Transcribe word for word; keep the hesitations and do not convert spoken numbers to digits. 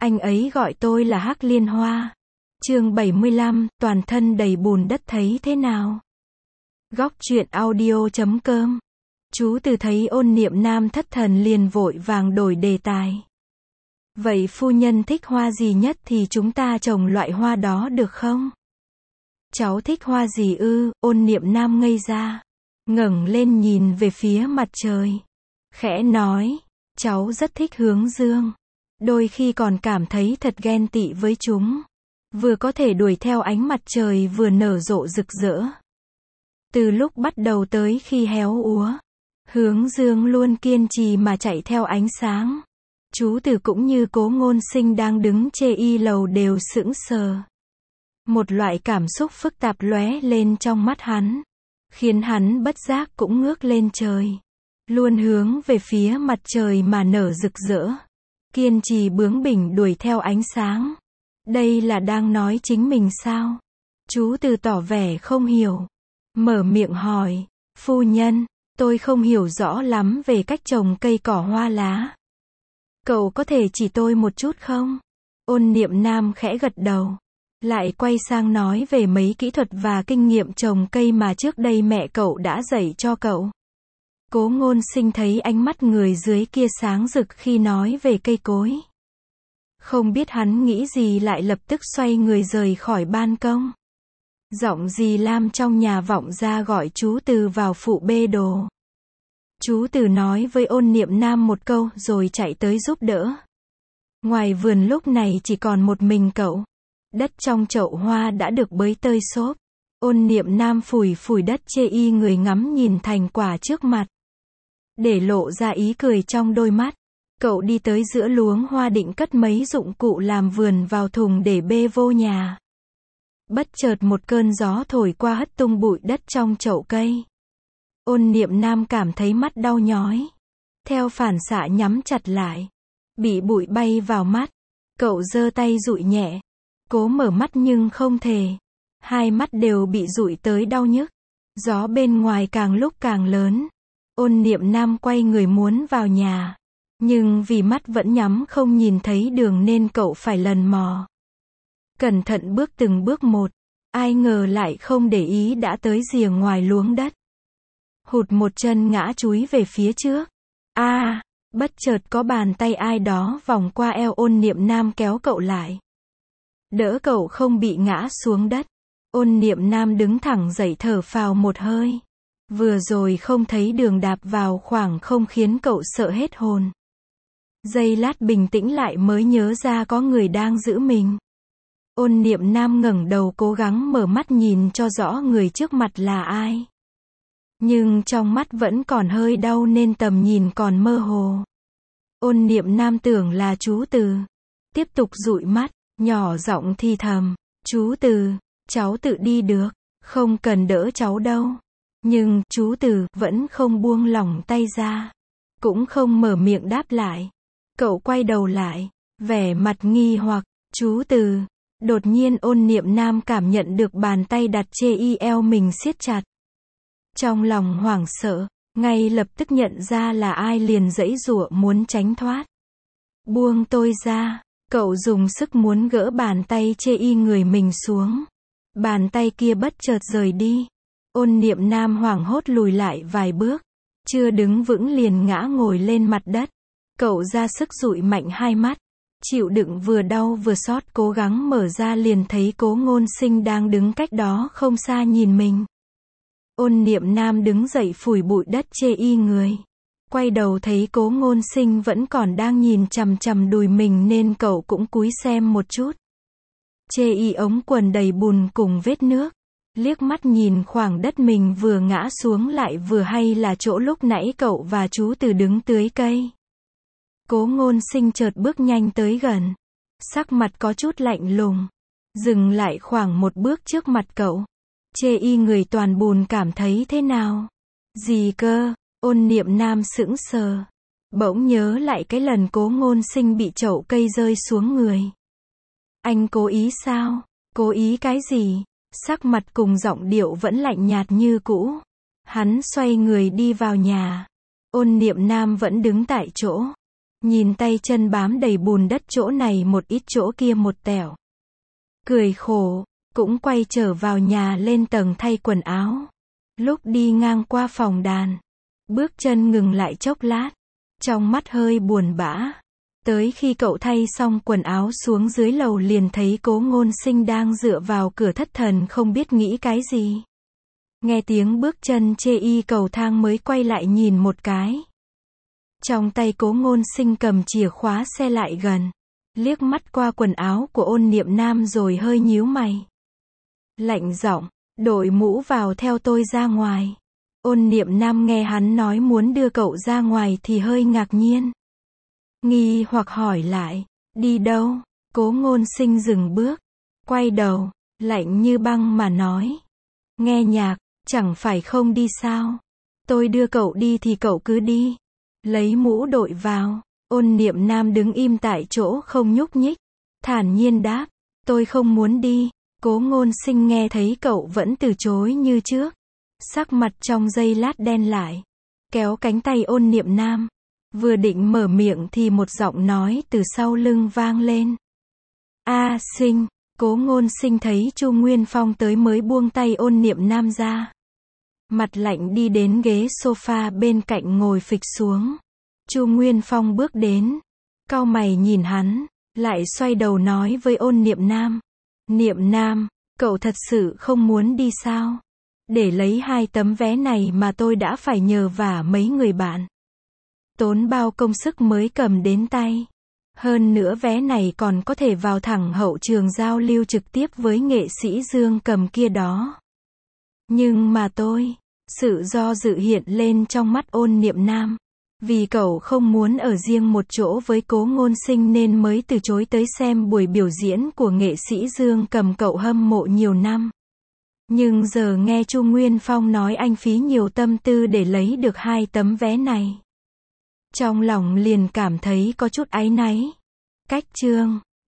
Anh ấy gọi tôi là Hắc Liên Hoa. Chương bảy mươi lăm, toàn thân đầy bùn đất thấy thế nào? Góc truyện audio chấm com. Chú Từ thấy Ôn Niệm Nam thất thần liền vội vàng đổi đề tài. Vậy phu nhân thích hoa gì nhất thì chúng ta trồng loại hoa đó được không? Cháu thích hoa gì ư? Ôn Niệm Nam ngây ra, ngẩng lên nhìn về phía mặt trời, khẽ nói, cháu rất thích hướng dương, đôi khi còn cảm thấy thật ghen tị với chúng, vừa có thể đuổi theo ánh mặt trời vừa nở rộ rực rỡ. Từ lúc bắt đầu tới khi héo úa, hướng dương luôn kiên trì mà chạy theo ánh sáng. Chú Từ cũng như Cố Ngôn Sinh đang đứng chê y lầu đều sững sờ. Một loại cảm xúc phức tạp lóe lên trong mắt hắn, khiến hắn bất giác cũng ngước lên trời, luôn hướng về phía mặt trời mà nở rực rỡ, kiên trì bướng bỉnh đuổi theo ánh sáng. Đây là đang nói chính mình sao? Chú Từ tỏ vẻ không hiểu, mở miệng hỏi, phu nhân, tôi không hiểu rõ lắm về cách trồng cây cỏ hoa lá. Cậu có thể chỉ tôi một chút không? Ôn Niệm Nam khẽ gật đầu, lại quay sang nói về mấy kỹ thuật và kinh nghiệm trồng cây mà trước đây mẹ cậu đã dạy cho cậu. Cố Ngôn Sinh thấy ánh mắt người dưới kia sáng rực khi nói về cây cối. Không biết hắn nghĩ gì lại lập tức xoay người rời khỏi ban công. Giọng dì Lam trong nhà vọng ra gọi chú Từ vào phụ bê đồ. Chú Từ nói với Ôn Niệm Nam một câu rồi chạy tới giúp đỡ. Ngoài vườn lúc này chỉ còn một mình cậu. Đất trong chậu hoa đã được bới tơi xốp. Ôn Niệm Nam phủi phủi đất chê y người ngắm nhìn thành quả trước mặt, để lộ ra ý cười trong đôi mắt. Cậu đi tới giữa luống hoa định cất mấy dụng cụ làm vườn vào thùng để bê vô nhà. Bất chợt một cơn gió thổi qua hất tung bụi đất trong chậu cây. Ôn Niệm Nam cảm thấy mắt đau nhói, theo phản xạ nhắm chặt lại. Bị bụi bay vào mắt, cậu giơ tay dụi nhẹ, cố mở mắt nhưng không thể. Hai mắt đều bị dụi tới đau nhức. Gió bên ngoài càng lúc càng lớn. Ôn Niệm Nam quay người muốn vào nhà, nhưng vì mắt vẫn nhắm không nhìn thấy đường nên cậu phải lần mò cẩn thận bước từng bước một. Ai ngờ lại không để ý đã tới rìa ngoài luống đất. Hụt một chân ngã chúi về phía trước. A, à, bất chợt có bàn tay ai đó vòng qua eo Ôn Niệm Nam kéo cậu lại, đỡ cậu không bị ngã xuống đất. Ôn Niệm Nam đứng thẳng dậy thở phào một hơi. Vừa rồi không thấy đường đạp vào khoảng không khiến cậu sợ hết hồn. Giây lát bình tĩnh lại mới nhớ ra có người đang giữ mình. Ôn Niệm Nam ngẩng đầu cố gắng mở mắt nhìn cho rõ người trước mặt là ai. Nhưng trong mắt vẫn còn hơi đau nên tầm nhìn còn mơ hồ. Ôn Niệm Nam tưởng là chú Từ. Tiếp tục dụi mắt, nhỏ giọng thì thầm, chú Từ, cháu tự đi được, không cần đỡ cháu đâu. Nhưng, chú Từ, vẫn không buông lỏng tay ra. Cũng không mở miệng đáp lại. Cậu quay đầu lại, vẻ mặt nghi hoặc, chú Từ. Đột nhiên Ôn Niệm Nam cảm nhận được bàn tay đặt chê y eo mình siết chặt. Trong lòng hoảng sợ, ngay lập tức nhận ra là ai liền giãy giụa muốn tránh thoát. Buông tôi ra, cậu dùng sức muốn gỡ bàn tay chê y người mình xuống. Bàn tay kia bất chợt rời đi. Ôn Niệm Nam hoảng hốt lùi lại vài bước, chưa đứng vững liền ngã ngồi lên mặt đất. Cậu ra sức dụi mạnh hai mắt, chịu đựng vừa đau vừa xót cố gắng mở ra liền thấy Cố Ngôn Sinh đang đứng cách đó không xa nhìn mình. Ôn Niệm Nam đứng dậy phủi bụi đất chê y người. Quay đầu thấy Cố Ngôn Sinh vẫn còn đang nhìn chằm chằm đùi mình nên cậu cũng cúi xem một chút. Chê y ống quần đầy bùn cùng vết nước. Liếc mắt nhìn khoảng đất mình vừa ngã xuống lại vừa hay là chỗ lúc nãy cậu và chú Từ đứng tưới cây. Cố Ngôn Sinh chợt bước nhanh tới gần. Sắc mặt có chút lạnh lùng. Dừng lại khoảng một bước trước mặt cậu. Chê y người toàn bùn cảm thấy thế nào? Gì cơ? Ôn Niệm Nam sững sờ. Bỗng nhớ lại cái lần Cố Ngôn Sinh bị chậu cây rơi xuống người. Anh cố ý sao? Cố ý cái gì? Sắc mặt cùng giọng điệu vẫn lạnh nhạt như cũ. Hắn xoay người đi vào nhà. Ôn Niệm Nam vẫn đứng tại chỗ, Nhìn tay chân bám đầy bùn đất chỗ này một ít chỗ kia một tẻo. Cười khổ, cũng quay trở vào nhà lên tầng thay quần áo. Lúc đi ngang qua phòng đàn, bước chân ngừng lại chốc lát, trong mắt hơi buồn bã. Tới khi cậu thay xong quần áo xuống dưới lầu liền thấy Cố Ngôn Sinh đang dựa vào cửa thất thần không biết nghĩ cái gì. Nghe tiếng bước chân chê y cầu thang mới quay lại nhìn một cái. Trong tay Cố Ngôn Sinh cầm chìa khóa xe lại gần, liếc mắt qua quần áo của Ôn Niệm Nam rồi hơi nhíu mày. Lạnh giọng, đội mũ vào theo tôi ra ngoài. Ôn Niệm Nam nghe hắn nói muốn đưa cậu ra ngoài thì hơi ngạc nhiên. Nghi hoặc hỏi lại, đi đâu? Cố Ngôn Sinh dừng bước, quay đầu, lạnh như băng mà nói. Nghe nhạc, chẳng phải không đi sao? Tôi đưa cậu đi thì cậu cứ đi. Lấy mũ đội vào. Ôn Niệm Nam đứng im tại chỗ không nhúc nhích, thản nhiên đáp, tôi không muốn đi. Cố Ngôn Sinh nghe thấy cậu vẫn từ chối như trước, sắc mặt trong giây lát đen lại, kéo cánh tay Ôn Niệm Nam. Vừa định mở miệng thì một giọng nói từ sau lưng vang lên. A Sinh. Cố Ngôn Sinh thấy Chu Nguyên Phong tới mới buông tay Ôn Niệm Nam ra. Mặt lạnh đi đến ghế sofa bên cạnh ngồi phịch xuống. Chu Nguyên Phong bước đến, cau mày nhìn hắn, lại xoay đầu nói với Ôn Niệm Nam. Niệm Nam, cậu thật sự không muốn đi sao? Để lấy hai tấm vé này mà tôi đã phải nhờ vả mấy người bạn. Tốn bao công sức mới cầm đến tay. Hơn nữa vé này còn có thể vào thẳng hậu trường giao lưu trực tiếp với nghệ sĩ Dương Cầm kia đó. Nhưng mà tôi, sự do dự hiện lên trong mắt Ôn Niệm Nam. Vì cậu không muốn ở riêng một chỗ với Cố Ngôn Sinh nên mới từ chối tới xem buổi biểu diễn của nghệ sĩ Dương Cầm cậu hâm mộ nhiều năm. Nhưng giờ nghe Chu Nguyên Phong nói anh phí nhiều tâm tư để lấy được hai tấm vé này. Trong lòng liền cảm thấy có chút áy náy. Cách chương